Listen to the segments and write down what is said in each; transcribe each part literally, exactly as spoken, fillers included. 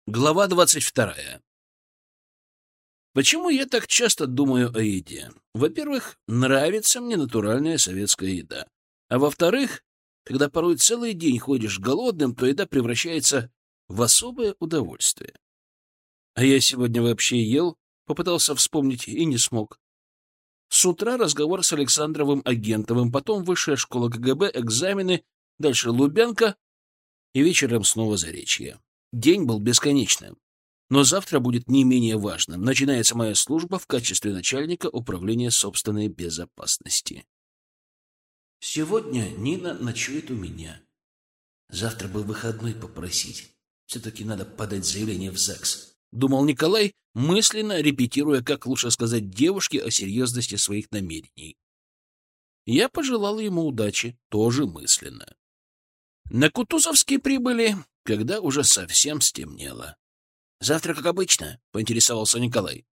Глава двадцать вторая. Почему я так часто думаю о еде? Во-первых, нравится мне натуральная советская еда. А во-вторых, когда порой целый день ходишь голодным, то еда превращается в особое удовольствие. А я сегодня вообще ел, попытался вспомнить и не смог. С утра разговор с Александровым Агентовым, потом высшая школа КГБ, экзамены, дальше Лубянка и вечером снова Заречье. День был бесконечным. Но завтра будет не менее важным. Начинается моя служба в качестве начальника управления собственной безопасности. Сегодня Нина ночует у меня. Завтра бы выходной попросить. Все-таки надо подать заявление в ЗАГС. Думал Николай, мысленно репетируя, как лучше сказать девушке о серьезности своих намерений. Я пожелал ему удачи, тоже мысленно. На Кутузовский прибыли, когда уже совсем стемнело. «Завтра, как обычно?» — поинтересовался Николай.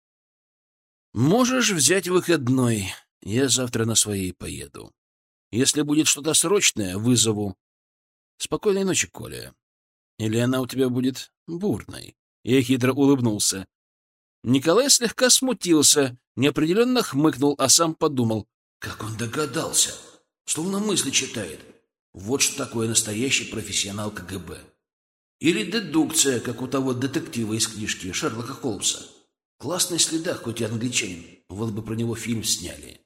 «Можешь взять выходной. Я завтра на своей поеду. Если будет что-то срочное, вызову. Спокойной ночи, Коля. Или она у тебя будет бурной?» Я хитро улыбнулся. Николай слегка смутился, неопределенно хмыкнул, а сам подумал. Как он догадался? Словно мысли читает. Вот что такое настоящий профессионал КГБ. Или дедукция, как у того детектива из книжки Шерлока Холмса. Классный следак, хоть и англичанин. Вот бы про него фильм сняли.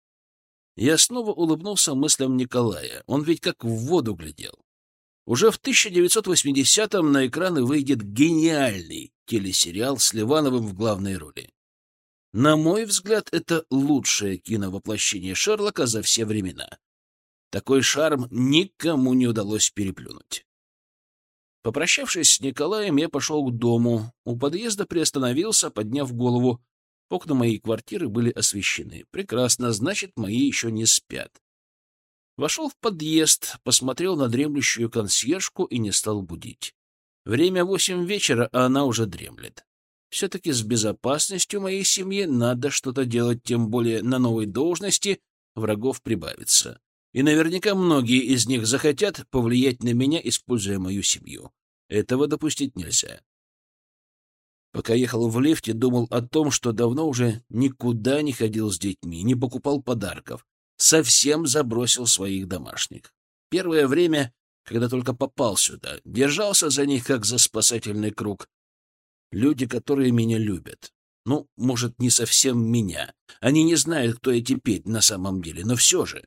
Я снова улыбнулся мыслям Николая. Он ведь как в воду глядел. Уже в тысяча девятьсот восьмидесятом на экраны выйдет гениальный телесериал с Ливановым в главной роли. На мой взгляд, это лучшее киновоплощение Шерлока за все времена. Такой шарм никому не удалось переплюнуть. Попрощавшись с Николаем, я пошел к дому. У подъезда приостановился, подняв голову. Окна моей квартиры были освещены. Прекрасно, значит, мои еще не спят. Вошел в подъезд, посмотрел на дремлющую консьержку и не стал будить. Время восемь вечера, а она уже дремлет. Все-таки с безопасностью моей семьи надо что-то делать, тем более на новой должности врагов прибавится. И наверняка многие из них захотят повлиять на меня, используя мою семью. Этого допустить нельзя. Пока ехал в лифте, думал о том, что давно уже никуда не ходил с детьми, не покупал подарков. Совсем забросил своих домашних. Первое время, когда только попал сюда, держался за них, как за спасательный круг. Люди, которые меня любят. Ну, может, не совсем меня. Они не знают, кто я теперь на самом деле, но все же.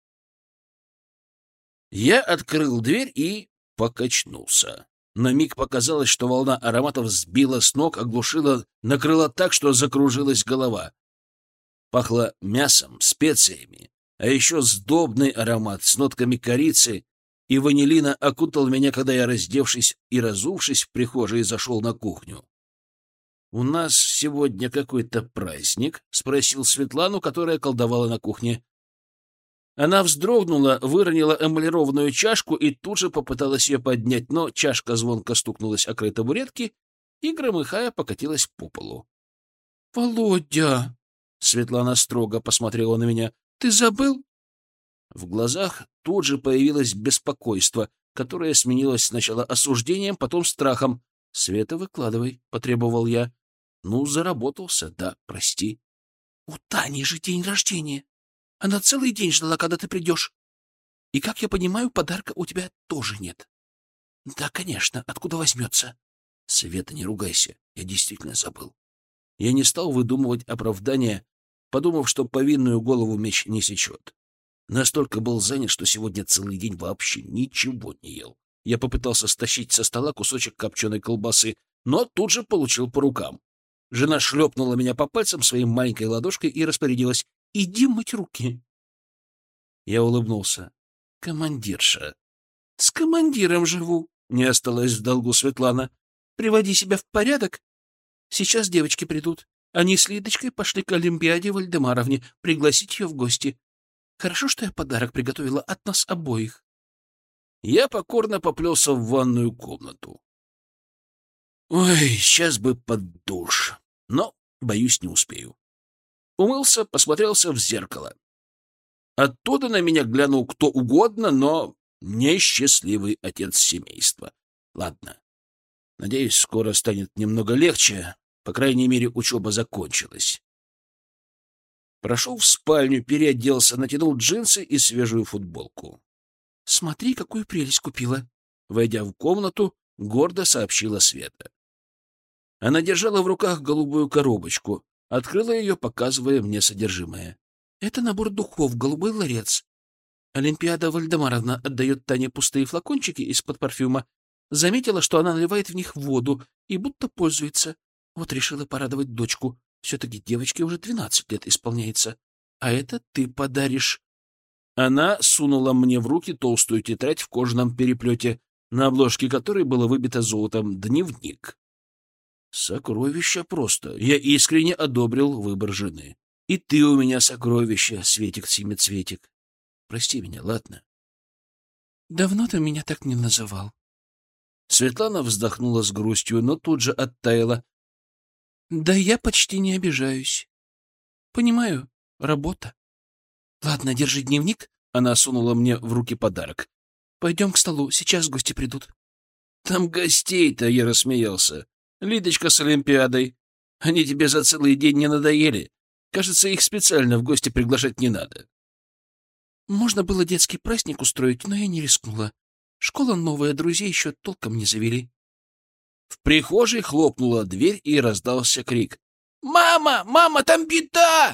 Я открыл дверь и покачнулся. На миг показалось, что волна ароматов сбила с ног, оглушила, накрыла так, что закружилась голова. Пахло мясом, специями, а еще сдобный аромат с нотками корицы и ванилина окутал меня, когда я, раздевшись и разувшись в прихожей, зашел на кухню. «У нас сегодня какой-то праздник?» — спросил Светлану, которая колдовала на кухне. Она вздрогнула, выронила эмалированную чашку и тут же попыталась ее поднять, но чашка звонко стукнулась о край табуретки и, громыхая, покатилась по полу. — Володя! — Светлана строго посмотрела на меня. — Ты забыл? В глазах тут же появилось беспокойство, которое сменилось сначала осуждением, потом страхом. — Света, выкладывай, — потребовал я. — Ну, заработался, да, прости. — У Тани же день рождения. Она целый день ждала, когда ты придешь. И, как я понимаю, подарка у тебя тоже нет. — Да, конечно, откуда возьмется? — Света, не ругайся, я действительно забыл. Я не стал выдумывать оправдания, подумав, что повинную голову меч не сечет. Настолько был занят, что сегодня целый день вообще ничего не ел. Я попытался стащить со стола кусочек копченой колбасы, но тут же получил по рукам. Жена шлепнула меня по пальцам своей маленькой ладошкой и распорядилась: «Иди мыть руки». Я улыбнулся. «Командирша». «С командиром живу», — не осталась в долгу Светлана. «Приводи себя в порядок. Сейчас девочки придут. Они с Лидочкой пошли к Олимпиаде Вальдемаровне пригласить ее в гости. Хорошо, что я подарок приготовила от нас обоих». Я покорно поплелся в ванную комнату. Ой, сейчас бы под душ, но, боюсь, не успею. Умылся, посмотрелся в зеркало. Оттуда на меня глянул кто угодно, но не счастливый отец семейства. Ладно, Надеюсь, скоро станет немного легче. По крайней мере, учеба закончилась. Прошел в спальню, переоделся, натянул джинсы и свежую футболку. — Смотри, какую прелесть купила! Войдя в комнату, гордо сообщила Света. Она держала в руках голубую коробочку, открыла ее, показывая мне содержимое. — Это набор духов «Голубой ларец». Олимпиада Вальдемаровна отдает Тане пустые флакончики из-под парфюма. Заметила, что она наливает в них воду и будто пользуется. Вот решила порадовать дочку. Все-таки девочке уже двенадцать лет исполняется. А это ты подаришь. Она сунула мне в руки толстую тетрадь в кожаном переплете, на обложке которой было выбито золотом «Дневник». Сокровище просто. Я искренне одобрил выбор жены. И ты у меня сокровище, Светик-семицветик. Прости меня, ладно? Давно ты меня так не называл. Светлана вздохнула с грустью, но тут же оттаяла. Да я почти не обижаюсь. Понимаю, работа. Ладно, держи дневник. Она сунула мне в руки подарок. Пойдем к столу, сейчас гости придут. Там гостей-то, я рассмеялся. Лидочка с Олимпиадой. Они тебе за целый день не надоели. Кажется, их специально в гости приглашать не надо. Можно было детский праздник устроить, но я не рискнула. Школа новая, друзей еще толком не завели. В прихожей хлопнула дверь и раздался крик. «Мама! Мама, там беда!»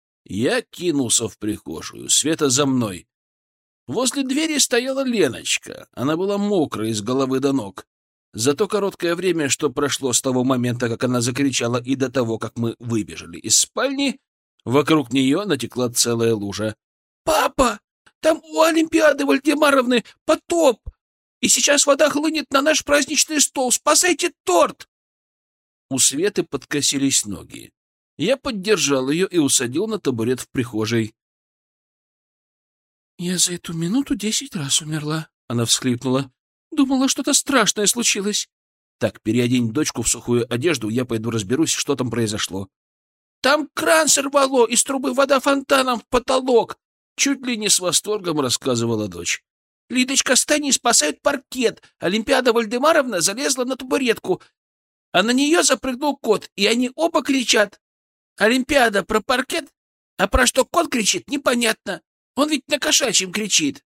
Я кинулся в прихожую. Света за мной. Возле двери стояла Леночка. Она была мокрая с головы до ног. За то короткое время, что прошло с того момента, как она закричала, и до того, как мы выбежали из спальни, вокруг нее натекла целая лужа. «Папа, там у Олимпиады Вальдемаровны потоп, и сейчас вода хлынет на наш праздничный стол. Спасайте торт!» У Светы подкосились ноги. Я поддержал ее и усадил на табурет в прихожей. «Я за эту минуту десять раз умерла», — она всхлипнула. «Думала, что-то страшное случилось». «Так, переодень дочку в сухую одежду, я пойду разберусь, что там произошло». «Там кран сорвало, из трубы вода фонтаном в потолок», — чуть ли не с восторгом рассказывала дочь. «Лидочка, стань, спасают паркет. Олимпиада Вальдемаровна залезла на табуретку, а на нее запрыгнул кот, и они оба кричат. Олимпиада про паркет, а про что кот кричит, непонятно. Он ведь на кошачьем кричит».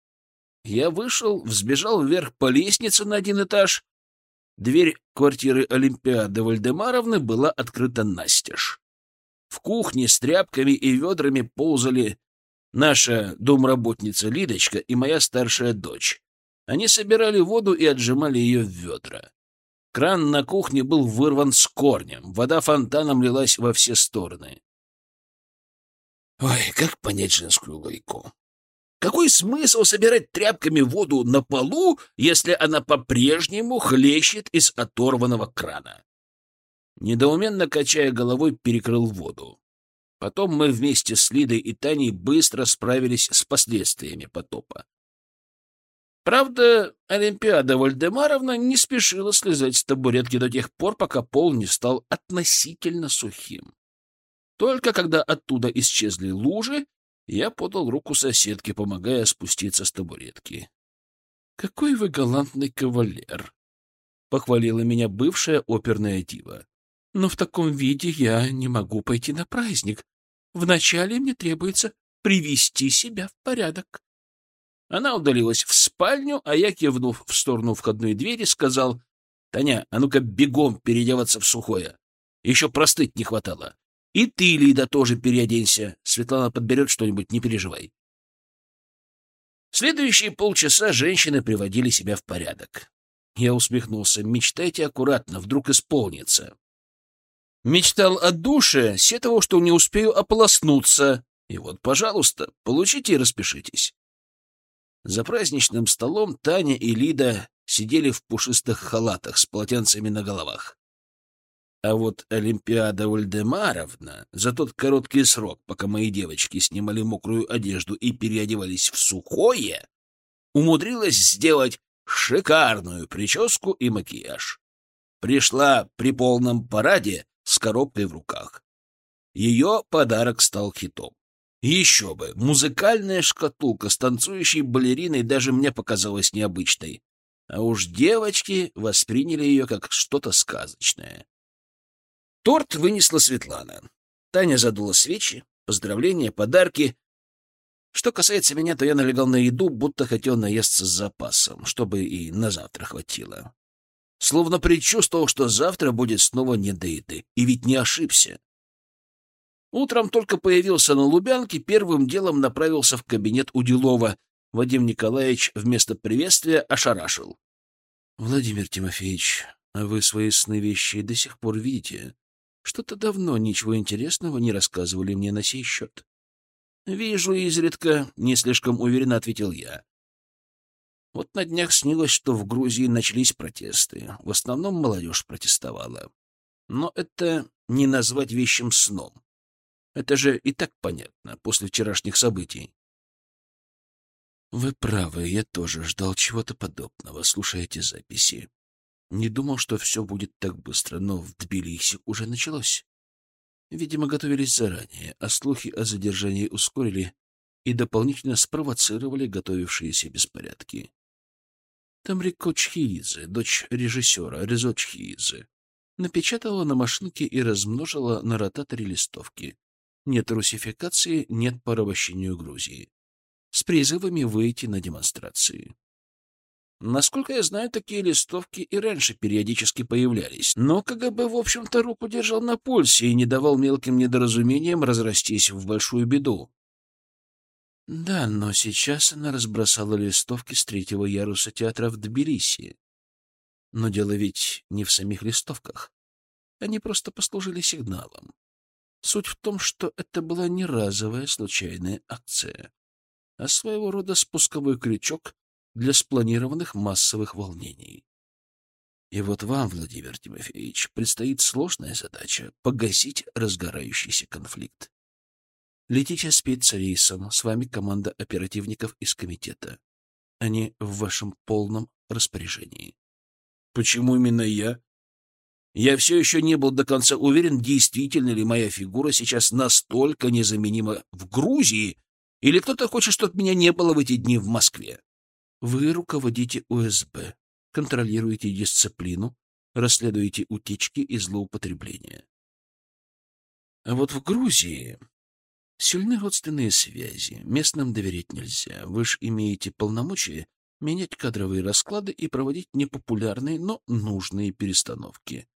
Я вышел, взбежал вверх по лестнице на один этаж. Дверь квартиры Олимпиады Вальдемаровны была открыта настежь. В кухне с тряпками и ведрами ползали наша домработница Лидочка и моя старшая дочь. Они собирали воду и отжимали ее в ведра. Кран на кухне был вырван с корнем, вода фонтаном лилась во все стороны. Ой, как понять женскую логику? Какой смысл собирать тряпками воду на полу, если она по-прежнему хлещет из оторванного крана? Недоуменно качая головой, перекрыл воду. Потом мы вместе с Лидой и Таней быстро справились с последствиями потопа. Правда, Олимпиада Вальдемаровна не спешила слезать с табуретки до тех пор, пока пол не стал относительно сухим. Только когда оттуда исчезли лужи, я подал руку соседке, помогая спуститься с табуретки. — Какой вы галантный кавалер! — похвалила меня бывшая оперная дива. — Но в таком виде я не могу пойти на праздник. Вначале мне требуется привести себя в порядок. Она удалилась в спальню, а я, кивнув в сторону входной двери, сказал: — Таня, а ну-ка бегом переодеваться в сухое. Еще простыть не хватало. И ты, Лида, тоже переоденься. Светлана подберет что-нибудь, не переживай. Следующие полчаса женщины приводили себя в порядок. Я усмехнулся. Мечтайте аккуратно, вдруг исполнится. Мечтал о душе, сетовал, что не успею ополоснуться. И вот, пожалуйста, получите и распишитесь. За праздничным столом Таня и Лида сидели в пушистых халатах с полотенцами на головах. А вот Олимпиада Вальдемаровна за тот короткий срок, пока мои девочки снимали мокрую одежду и переодевались в сухое, умудрилась сделать шикарную прическу и макияж. Пришла при полном параде с коробкой в руках. Ее подарок стал хитом. Еще бы, музыкальная шкатулка с танцующей балериной даже мне показалась необычной. А уж девочки восприняли ее как что-то сказочное. Торт вынесла Светлана. Таня задула свечи, поздравления, подарки. Что касается меня, то я налегал на еду, будто хотел наесться с запасом, чтобы и на завтра хватило. Словно предчувствовал, что завтра будет снова не до еды. И ведь не ошибся. Утром только появился на Лубянке, первым делом направился в кабинет Уделова. Вадим Николаевич вместо приветствия ошарашил. — Владимир Тимофеевич, а вы свои сны вещи до сих пор видите? Что-то давно ничего интересного не рассказывали мне на сей счет. — Вижу изредка, — не слишком уверенно ответил я. Вот на днях снилось, что в Грузии начались протесты. В основном молодежь протестовала. Но это не назвать вещим сном. Это же и так понятно после вчерашних событий. Вы правы, я тоже ждал чего-то подобного, слушая эти записи. Не думал, что все будет так быстро, но в Тбилиси уже началось. Видимо, готовились заранее, а слухи о задержании ускорили и дополнительно спровоцировали готовившиеся беспорядки. Тамрико Чхиидзе, дочь режиссера Резо Чхиидзе, напечатала на машинке и размножила на ротаторе листовки. Нет русификации, нет порабощению Грузии. С призывами выйти на демонстрации. Насколько я знаю, такие листовки и раньше периодически появлялись, но КГБ, в общем-то, руку держал на пульсе и не давал мелким недоразумениям разрастись в большую беду. Да, но сейчас она разбросала листовки с третьего яруса театра в Тбилиси. Но дело ведь не в самих листовках. Они просто послужили сигналом. Суть в том, что это была не разовая случайная акция, а своего рода спусковой крючок для спланированных массовых волнений. И вот вам, Владимир Тимофеевич, предстоит сложная задача — погасить разгорающийся конфликт. Летите спецрейсом, с вами команда оперативников из комитета. Они в вашем полном распоряжении. Почему именно я? Я все еще не был до конца уверен, действительно ли моя фигура сейчас настолько незаменима в Грузии, или кто-то хочет, чтобы меня не было в эти дни в Москве. Вы руководите ОСБ, контролируете дисциплину, расследуете утечки и злоупотребления. А вот в Грузии сильны родственные связи, местным доверять нельзя. Вы ж имеете полномочия менять кадровые расклады и проводить непопулярные, но нужные перестановки.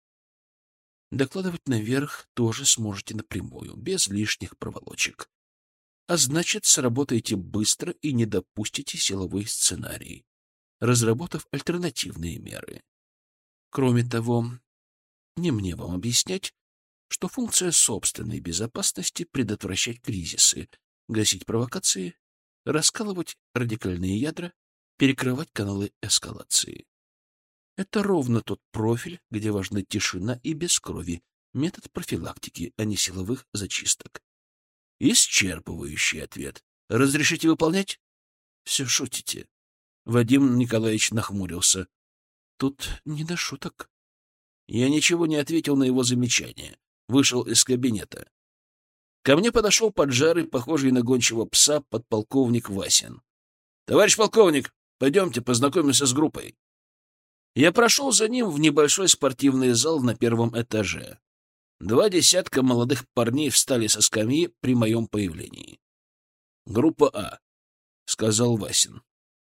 Докладывать наверх тоже сможете напрямую, без лишних проволочек. А значит, сработаете быстро и не допустите силовой сценарий, разработав альтернативные меры. Кроме того, не мне вам объяснять, что функция собственной безопасности — предотвращать кризисы, гасить провокации, раскалывать радикальные ядра, перекрывать каналы эскалации. Это ровно тот профиль, где важна тишина и без крови, метод профилактики, а не силовых зачисток. Исчерпывающий ответ. Разрешите выполнять? Все шутите. Вадим Николаевич нахмурился. Тут не до шуток. Я ничего не ответил на его замечание. Вышел из кабинета. Ко мне подошел поджарый, похожий на гончего пса, подполковник Васин. — Товарищ полковник, пойдемте познакомимся с группой. Я прошел за ним в небольшой спортивный зал на первом этаже. Два десятка молодых парней встали со скамьи при моем появлении. — Группа А, — сказал Васин.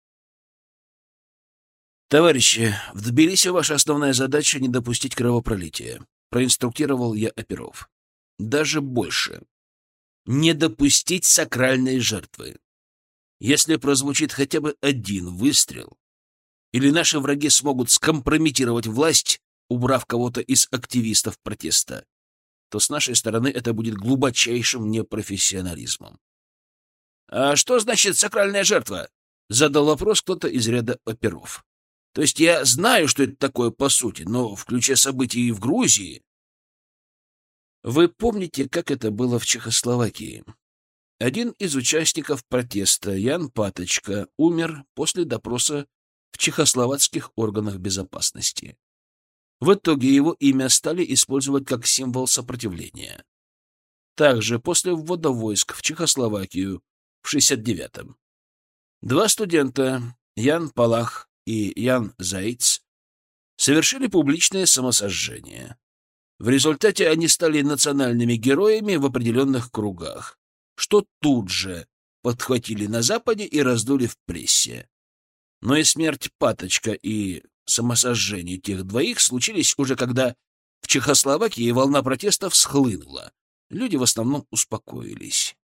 — Товарищи, в Тбилиси ваша основная задача — не допустить кровопролития. Проинструктировал я оперов. Даже больше. Не допустить сакральной жертвы. Если прозвучит хотя бы один выстрел, или наши враги смогут скомпрометировать власть, убрав кого-то из активистов протеста, то с нашей стороны это будет глубочайшим непрофессионализмом. — А что значит сакральная жертва? — задал вопрос кто-то из ряда оперов. — То есть я знаю, что это такое по сути, но в ключе событий в Грузии... Вы помните, как это было в Чехословакии? Один из участников протеста, Ян Паточка, умер после допроса в чехословацких органах безопасности. В итоге его имя стали использовать как символ сопротивления. Также после ввода войск в Чехословакию в шестьдесят девятом два студента, Ян Палах и Ян Зайц совершили публичное самосожжение. В результате они стали национальными героями в определенных кругах, что тут же подхватили на Западе и раздули в прессе. Но и смерть Паточка, и самосожжение тех двоих случились уже когда в Чехословакии волна протестов схлынула. Люди в основном успокоились.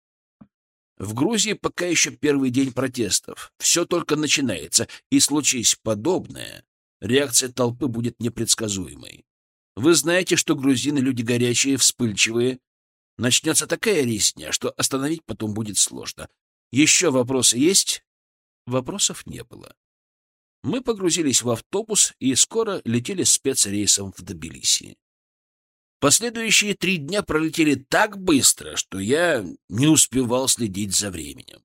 В Грузии пока еще первый день протестов. Все только начинается, и случись подобное, реакция толпы будет непредсказуемой. Вы знаете, что грузины люди горячие, вспыльчивые. Начнется такая резня, что остановить потом будет сложно. Еще вопросы есть? Вопросов не было. Мы погрузились в автобус и скоро летели спецрейсом в Тбилиси. Последующие три дня пролетели так быстро, что я не успевал следить за временем.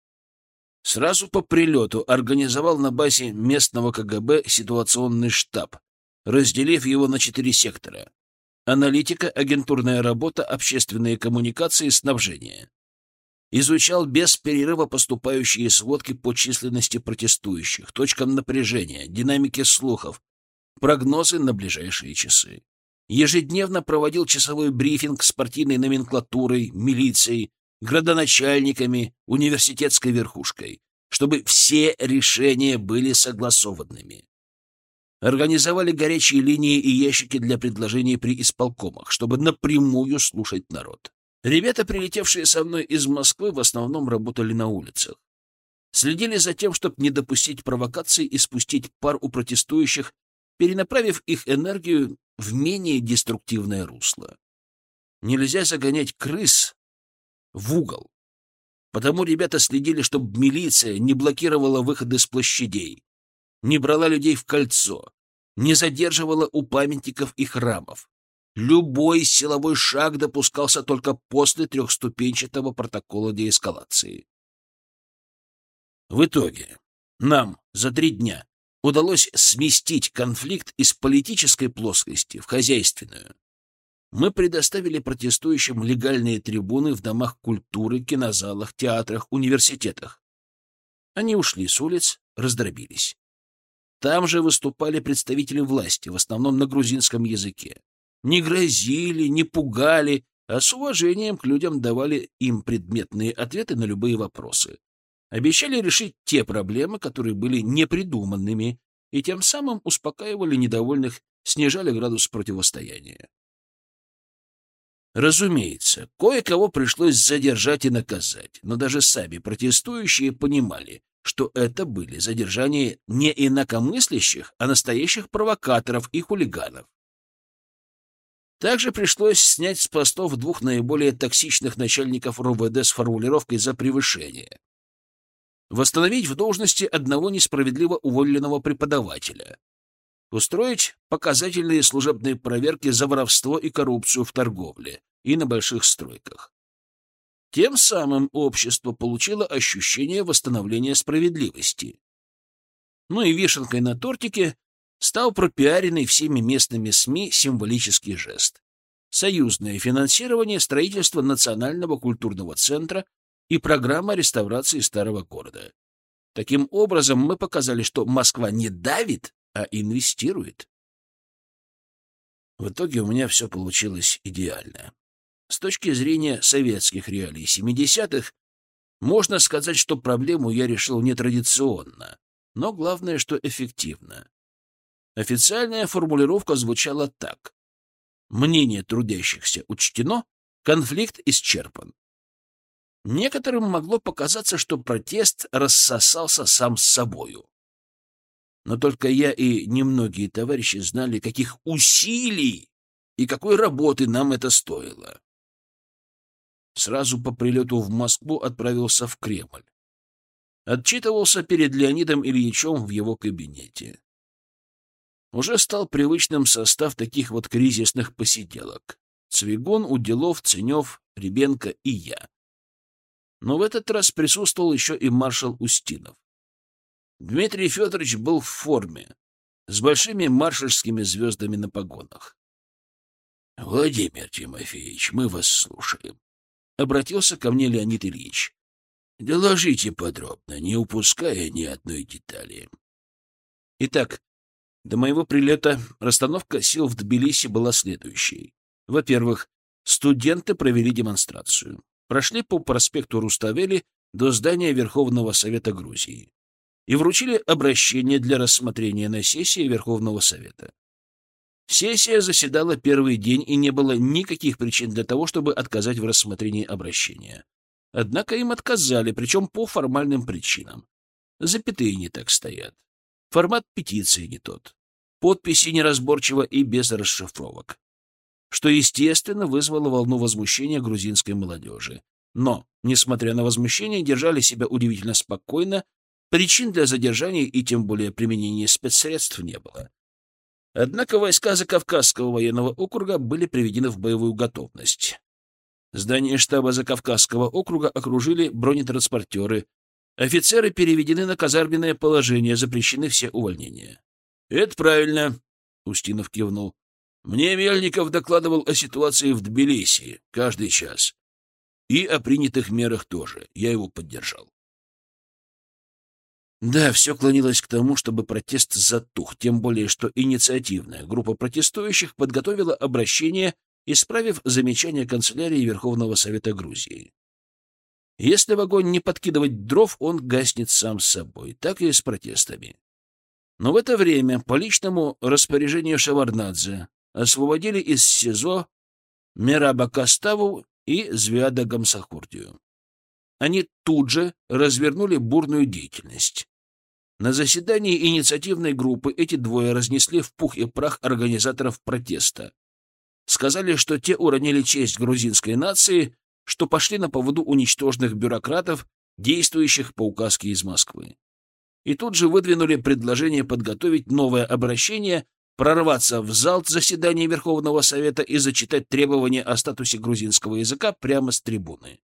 Сразу по прилету организовал на базе местного ка гэ бэ ситуационный штаб, разделив его на четыре сектора: аналитика, агентурная работа, общественные коммуникации, снабжение. Изучал без перерыва поступающие сводки по численности протестующих, точкам напряжения, динамике слухов, прогнозы на ближайшие часы. Ежедневно проводил часовой брифинг с партийной номенклатурой, милицией, градоначальниками, университетской верхушкой, чтобы все решения были согласованными. Организовали горячие линии и ящики для предложений при исполкомах, чтобы напрямую слушать народ. Ребята, прилетевшие со мной из Москвы, в основном работали на улицах. Следили за тем, чтобы не допустить провокаций и спустить пар у протестующих, перенаправив их энергию в менее деструктивное русло. Нельзя загонять крыс в угол. Потому ребята следили, чтобы милиция не блокировала выходы с площадей, не брала людей в кольцо, не задерживала у памятников и храмов. Любой силовой шаг допускался только после трехступенчатого протокола деэскалации. В итоге нам за три дня удалось сместить конфликт из политической плоскости в хозяйственную. Мы предоставили протестующим легальные трибуны в домах культуры, кинозалах, театрах, университетах. Они ушли с улиц, раздробились. Там же выступали представители власти, в основном на грузинском языке. Не грозили, не пугали, а с уважением к людям давали им предметные ответы на любые вопросы. Обещали решить те проблемы, которые были непридуманными, и тем самым успокаивали недовольных, снижали градус противостояния. Разумеется, кое-кого пришлось задержать и наказать, но даже сами протестующие понимали, что это были задержания не инакомыслящих, а настоящих провокаторов и хулиганов. Также пришлось снять с постов двух наиболее токсичных начальников эр о вэ дэ с формулировкой «за превышение». Восстановить в должности одного несправедливо уволенного преподавателя. Устроить показательные служебные проверки за воровство и коррупцию в торговле и на больших стройках. Тем самым общество получило ощущение восстановления справедливости. Ну и вишенкой на тортике стал пропиаренный всеми местными СМИ символический жест. Союзное финансирование строительства Национального культурного центра и программа реставрации старого города. Таким образом, мы показали, что Москва не давит, а инвестирует. В итоге у меня все получилось идеально. С точки зрения советских реалий семидесятых, можно сказать, что проблему я решил нетрадиционно, но главное, что эффективно. Официальная формулировка звучала так: мнение трудящихся учтено, конфликт исчерпан. Некоторым могло показаться, что протест рассосался сам с собою. Но только я и немногие товарищи знали, каких усилий и какой работы нам это стоило. Сразу по прилету в Москву отправился в Кремль. Отчитывался перед Леонидом Ильичем в его кабинете. Уже стал привычным состав таких вот кризисных посиделок: Цвигун, Уделов, Ценев, Ребенко и я. Но в этот раз присутствовал еще и маршал Устинов. Дмитрий Федорович был в форме, с большими маршальскими звездами на погонах. — Владимир Тимофеевич, мы вас слушаем. Обратился ко мне Леонид Ильич. — Доложите подробно, не упуская ни одной детали. Итак, до моего прилета расстановка сил в Тбилиси была следующей. Во-первых, студенты провели демонстрацию. Прошли по проспекту Руставели до здания Верховного Совета Грузии и вручили обращение для рассмотрения на сессии Верховного Совета. Сессия заседала первый день, и не было никаких причин для того, чтобы отказать в рассмотрении обращения. Однако им отказали, причем по формальным причинам. Запятые не так стоят. Формат петиции не тот. Подписи неразборчиво и без расшифровок. Что, естественно, вызвало волну возмущения грузинской молодежи. Но, несмотря на возмущение, держали себя удивительно спокойно, причин для задержания и тем более применения спецсредств не было. Однако войска Закавказского военного округа были приведены в боевую готовность. Здание штаба Закавказского округа окружили бронетранспортеры. Офицеры переведены на казарменное положение, запрещены все увольнения. — Это правильно, — Устинов кивнул. — Мне Мельников докладывал о ситуации в Тбилиси каждый час. И о принятых мерах тоже. Я его поддержал. Да, все клонилось к тому, чтобы протест затух, тем более, что инициативная группа протестующих подготовила обращение, исправив замечания канцелярии Верховного Совета Грузии. Если в огонь не подкидывать дров, он гаснет сам собой, так и с протестами. Но в это время по личному распоряжению Шеварднадзе освободили из СИЗО Мераба Каставу и Звиада Гамсахурдию. Они тут же развернули бурную деятельность. На заседании инициативной группы эти двое разнесли в пух и прах организаторов протеста. Сказали, что те уронили честь грузинской нации, что пошли на поводу у ничтожных бюрократов, действующих по указке из Москвы. И тут же выдвинули предложение подготовить новое обращение, прорваться в зал заседания Верховного Совета и зачитать требования о статусе грузинского языка прямо с трибуны.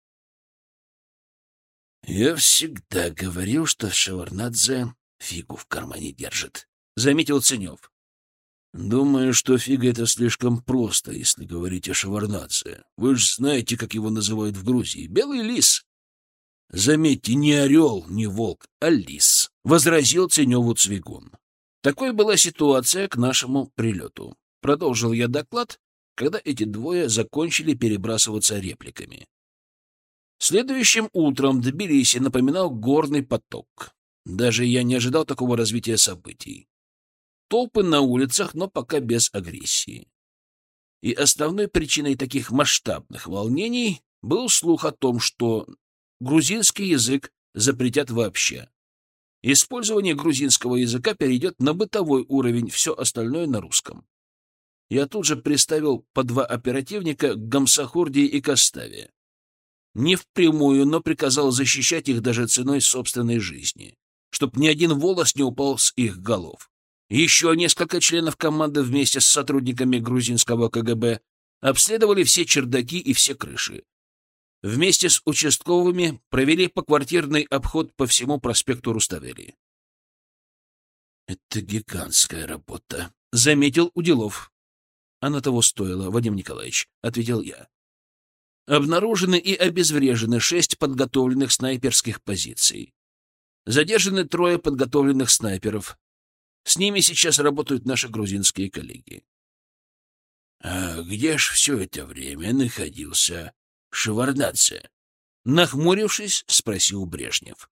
«Я всегда говорил, что Шеварднадзе фигу в кармане держит», — заметил Ценев. «Думаю, что фига — это слишком просто, если говорить о Шеварднадзе. Вы же знаете, как его называют в Грузии. Белый лис». «Заметьте, не орел, не волк, а лис», — возразил Ценеву Цвигун. Такой была ситуация к нашему прилету. Продолжил я доклад, когда эти двое закончили перебрасываться репликами. Следующим утром Тбилиси напоминал горный поток. Даже я не ожидал такого развития событий. Толпы на улицах, но пока без агрессии. И основной причиной таких масштабных волнений был слух о том, что грузинский язык запретят вообще. Использование грузинского языка перейдет на бытовой уровень, все остальное на русском. Я тут же приставил по два оперативника к Гамсахурдии и Каставе. Не впрямую, но приказал защищать их даже ценой собственной жизни, чтоб ни один волос не упал с их голов. Еще несколько членов команды вместе с сотрудниками грузинского ка гэ бэ обследовали все чердаки и все крыши. Вместе с участковыми провели поквартирный обход по всему проспекту Руставели. «Это гигантская работа», — заметил Уделов. «Она того стоила, Вадим Николаевич», — ответил я. Обнаружены и обезврежены шесть подготовленных снайперских позиций. Задержаны трое подготовленных снайперов. С ними сейчас работают наши грузинские коллеги. — А где ж все это время находился Шеварднадзе? — нахмурившись, спросил Брежнев.